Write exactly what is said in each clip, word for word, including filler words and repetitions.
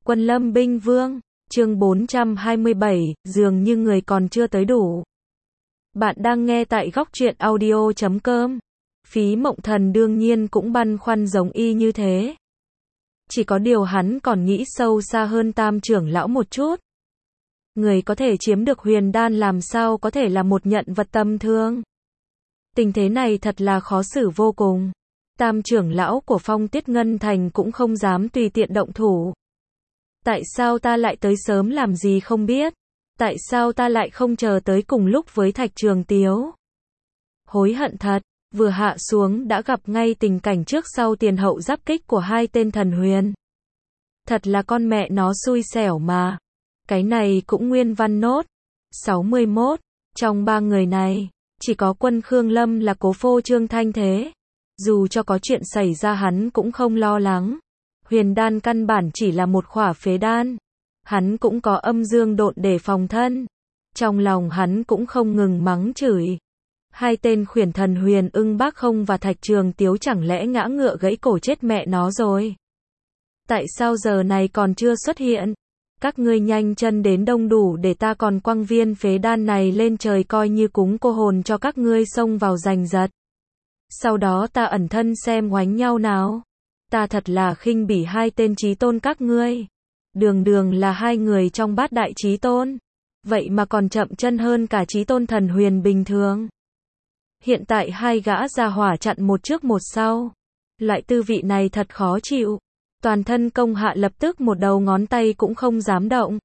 Quân Lâm Binh Vương, chương bốn trăm hai mươi bảy, dường như người còn chưa tới đủ. Bạn đang nghe tại góc truyện audio chấm com. Phí Mộng Thần đương nhiên cũng băn khoăn giống y như thế. Chỉ có điều hắn còn nghĩ sâu xa hơn Tam trưởng lão một chút. Người có thể chiếm được huyền đan làm sao có thể là một nhận vật tầm thường. Tình thế này thật là khó xử vô cùng. Tam trưởng lão của Phong Tiết Ngân Thành cũng không dám tùy tiện động thủ. Tại sao ta lại tới sớm làm gì không biết? Tại sao ta lại không chờ tới cùng lúc với Thạch Trường Tiếu? Hối hận thật, vừa hạ xuống đã gặp ngay tình cảnh trước sau tiền hậu giáp kích của hai tên thần huyền. Thật là con mẹ nó xui xẻo mà. Cái này cũng nguyên văn nốt. sáu mươi mốt, trong ba người này, chỉ có Quân Khương Lâm là cố phô trương thanh thế. Dù cho có chuyện xảy ra hắn cũng không lo lắng. Huyền đan căn bản chỉ là một khỏa phế đan. Hắn cũng có âm dương độn để phòng thân. Trong lòng hắn cũng không ngừng mắng chửi. Hai tên khuyển thần Huyền Ưng Bác Không và Thạch Trường Tiếu chẳng lẽ ngã ngựa gãy cổ chết mẹ nó rồi. Tại sao giờ này còn chưa xuất hiện? Các ngươi nhanh chân đến đông đủ để ta còn quăng viên phế đan này lên trời coi như cúng cô hồn cho các ngươi xông vào giành giật. Sau đó ta ẩn thân xem oánh nhau nào. Ta thật là khinh bỉ hai tên chí tôn các ngươi. Đường đường là hai người trong bát đại chí tôn. Vậy mà còn chậm chân hơn cả chí tôn thần huyền bình thường. Hiện tại hai gã gia hỏa chặn một trước một sau. Loại tư vị này thật khó chịu. Toàn thân công hạ lập tức một đầu ngón tay cũng không dám động.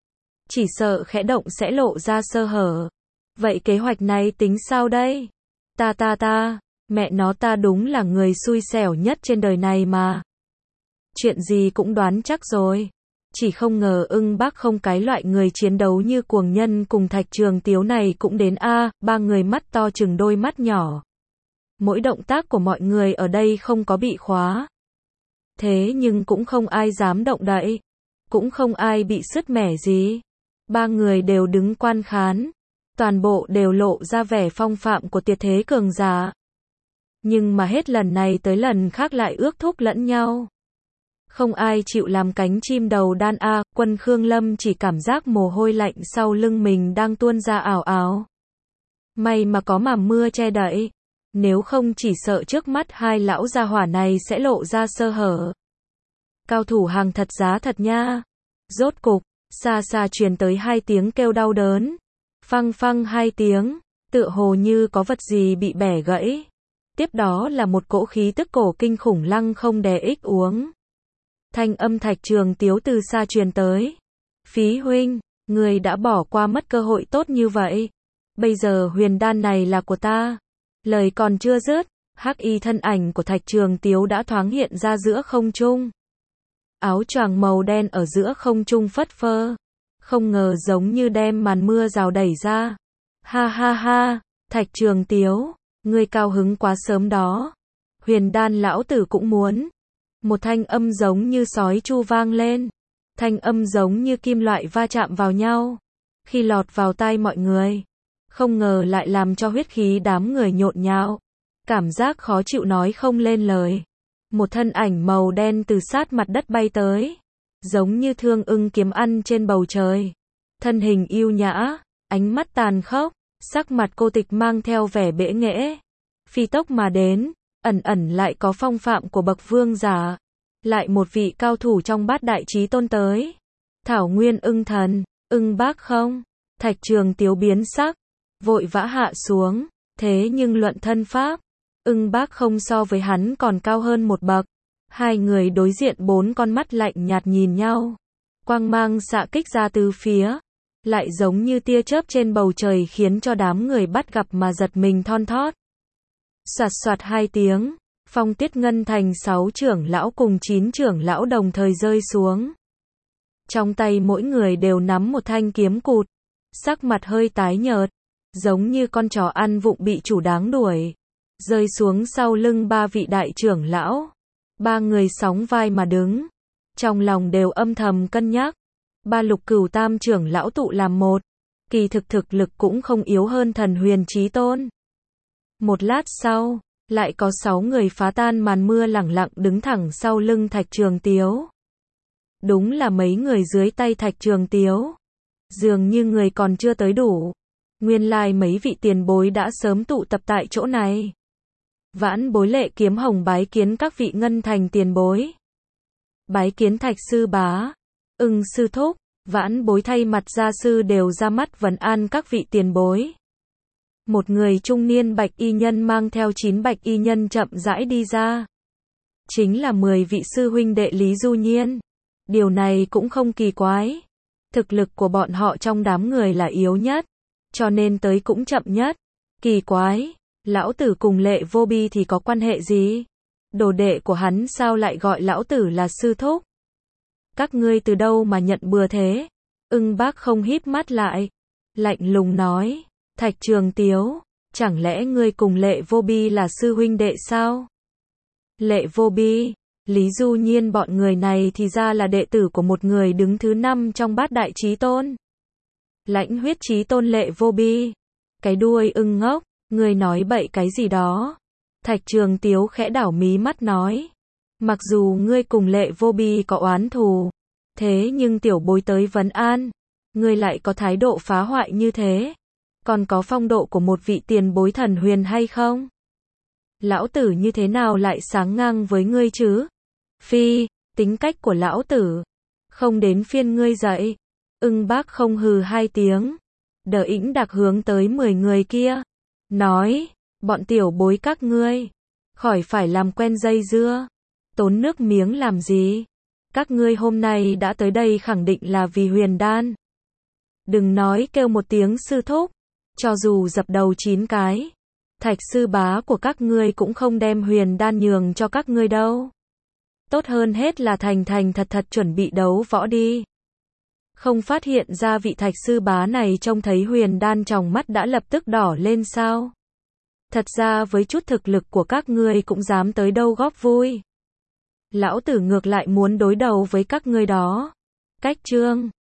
Chỉ sợ khẽ động sẽ lộ ra sơ hở. Vậy kế hoạch này tính sao đây? Ta ta ta, mẹ nó ta đúng là người xui xẻo nhất trên đời này mà. Chuyện gì cũng đoán chắc rồi. Chỉ không ngờ Ưng Bác Không cái loại người chiến đấu như cuồng nhân cùng Thạch Trường Tiếu này cũng đến a, à, ba người mắt to chừng đôi mắt nhỏ. Mỗi động tác của mọi người ở đây không có bị khóa. Thế nhưng cũng không ai dám động đậy. Cũng không ai bị sứt mẻ gì. Ba người đều đứng quan khán. Toàn bộ đều lộ ra vẻ phong phạm của tuyệt thế cường giả. Nhưng mà hết lần này tới lần khác lại ước thúc lẫn nhau. Không ai chịu làm cánh chim đầu đan a, à, Quân Khương Lâm chỉ cảm giác mồ hôi lạnh sau lưng mình đang tuôn ra ảo ảo. May mà có màn mưa che đậy. Nếu không chỉ sợ trước mắt hai lão gia hỏa này sẽ lộ ra sơ hở. Cao thủ hàng thật giá thật nha. Rốt cục, xa xa truyền tới hai tiếng kêu đau đớn. Phăng phăng hai tiếng, tựa hồ như có vật gì bị bẻ gãy. Tiếp đó là một cỗ khí tức cổ kinh khủng lăng không đè ích uống. Thanh âm Thạch Trường Tiếu từ xa truyền tới. Phí huynh, người đã bỏ qua mất cơ hội tốt như vậy. Bây giờ huyền đan này là của ta. Lời còn chưa dứt, hắc y thân ảnh của Thạch Trường Tiếu đã thoáng hiện ra giữa không trung. Áo choàng màu đen ở giữa không trung phất phơ. Không ngờ giống như đem màn mưa rào đẩy ra. Ha ha ha, Thạch Trường Tiếu, ngươi cao hứng quá sớm đó. Huyền đan lão tử cũng muốn. Một thanh âm giống như sói chu vang lên. Thanh âm giống như kim loại va chạm vào nhau. Khi lọt vào tai mọi người. Không ngờ lại làm cho huyết khí đám người nhộn nhạo. Cảm giác khó chịu nói không lên lời. Một thân ảnh màu đen từ sát mặt đất bay tới. Giống như thương ưng kiếm ăn trên bầu trời. Thân hình yêu nhã, ánh mắt tàn khốc, sắc mặt cô tịch mang theo vẻ bẽ nghễ. Phi tốc mà đến, ẩn ẩn lại có phong phạm của bậc vương giả. Lại một vị cao thủ trong bát đại chí tôn tới. Thảo Nguyên Ưng Thần, Ưng Bác Không, Thạch Trường Tiếu biến sắc. Vội vã hạ xuống, thế nhưng luận thân pháp, Ưng Bác Không so với hắn còn cao hơn một bậc. Hai người đối diện bốn con mắt lạnh nhạt nhìn nhau. Quang mang xạ kích ra từ phía, lại giống như tia chớp trên bầu trời khiến cho đám người bắt gặp mà giật mình thon thót. Soạt soạt hai tiếng, Phong Tiết Ngân Thành sáu trưởng lão cùng chín trưởng lão đồng thời rơi xuống. Trong tay mỗi người đều nắm một thanh kiếm cụt, sắc mặt hơi tái nhợt. Giống như con chó ăn vụng bị chủ đáng đuổi. Rơi xuống sau lưng ba vị đại trưởng lão. Ba người sóng vai mà đứng. Trong lòng đều âm thầm cân nhắc. Ba lục cửu tam trưởng lão tụ làm một. Kỳ thực thực lực cũng không yếu hơn thần huyền chí tôn. Một lát sau, lại có sáu người phá tan màn mưa lẳng lặng đứng thẳng sau lưng Thạch Trường Tiếu. Đúng là mấy người dưới tay Thạch Trường Tiếu. Dường như người còn chưa tới đủ. Nguyên lai mấy vị tiền bối đã sớm tụ tập tại chỗ này. Vãn bối Lệ Kiếm Hồng bái kiến các vị ngân thành tiền bối. Bái kiến Thạch sư bá. Ưng sư thúc. Vãn bối thay mặt gia sư đều ra mắt vấn an các vị tiền bối. Một người trung niên bạch y nhân mang theo chín bạch y nhân chậm rãi đi ra. Chính là mười vị sư huynh đệ Lý Du Nhiên. Điều này cũng không kỳ quái. Thực lực của bọn họ trong đám người là yếu nhất, cho nên tới cũng chậm nhất. Kỳ quái, lão tử cùng Lệ Vô Bi thì có quan hệ gì? Đồ đệ của hắn sao lại gọi lão tử là sư thúc? Các ngươi từ đâu mà nhận bừa thế? Ưng Bác không híp mắt lại, lạnh lùng nói, Thạch Trường Tiếu, chẳng lẽ ngươi cùng Lệ Vô Bi là sư huynh đệ sao? Lệ Vô Bi, Lý Du Nhiên bọn người này thì ra là đệ tử của một người đứng thứ năm trong bát đại chí tôn. Lãnh huyết chí tôn Lệ Vô Bi. Cái đuôi ưng ngốc, ngươi nói bậy cái gì đó? Thạch Trường Tiếu khẽ đảo mí mắt nói, mặc dù ngươi cùng Lệ Vô Bi có oán thù, thế nhưng tiểu bối tới vấn an, ngươi lại có thái độ phá hoại như thế, còn có phong độ của một vị tiền bối thần huyền hay không? Lão tử như thế nào lại sáng ngang với ngươi chứ? Phi, tính cách của lão tử, không đến phiên ngươi dạy. Ưng Bác không hừ hai tiếng, đờ ĩnh đặc hướng tới mười người kia, nói, bọn tiểu bối các ngươi, khỏi phải làm quen dây dưa, tốn nước miếng làm gì? Các ngươi hôm nay đã tới đây khẳng định là vì huyền đan. Đừng nói kêu một tiếng sư thúc, cho dù dập đầu chín cái, Thạch sư bá của các ngươi cũng không đem huyền đan nhường cho các ngươi đâu. Tốt hơn hết là thành thành thật thật chuẩn bị đấu võ đi. Không phát hiện ra vị Thạch sư bá này trông thấy huyền đan trong mắt đã lập tức đỏ lên sao? Thật ra với chút thực lực của các ngươi cũng dám tới đâu góp vui. Lão tử ngược lại muốn đối đầu với các ngươi đó. Cách chương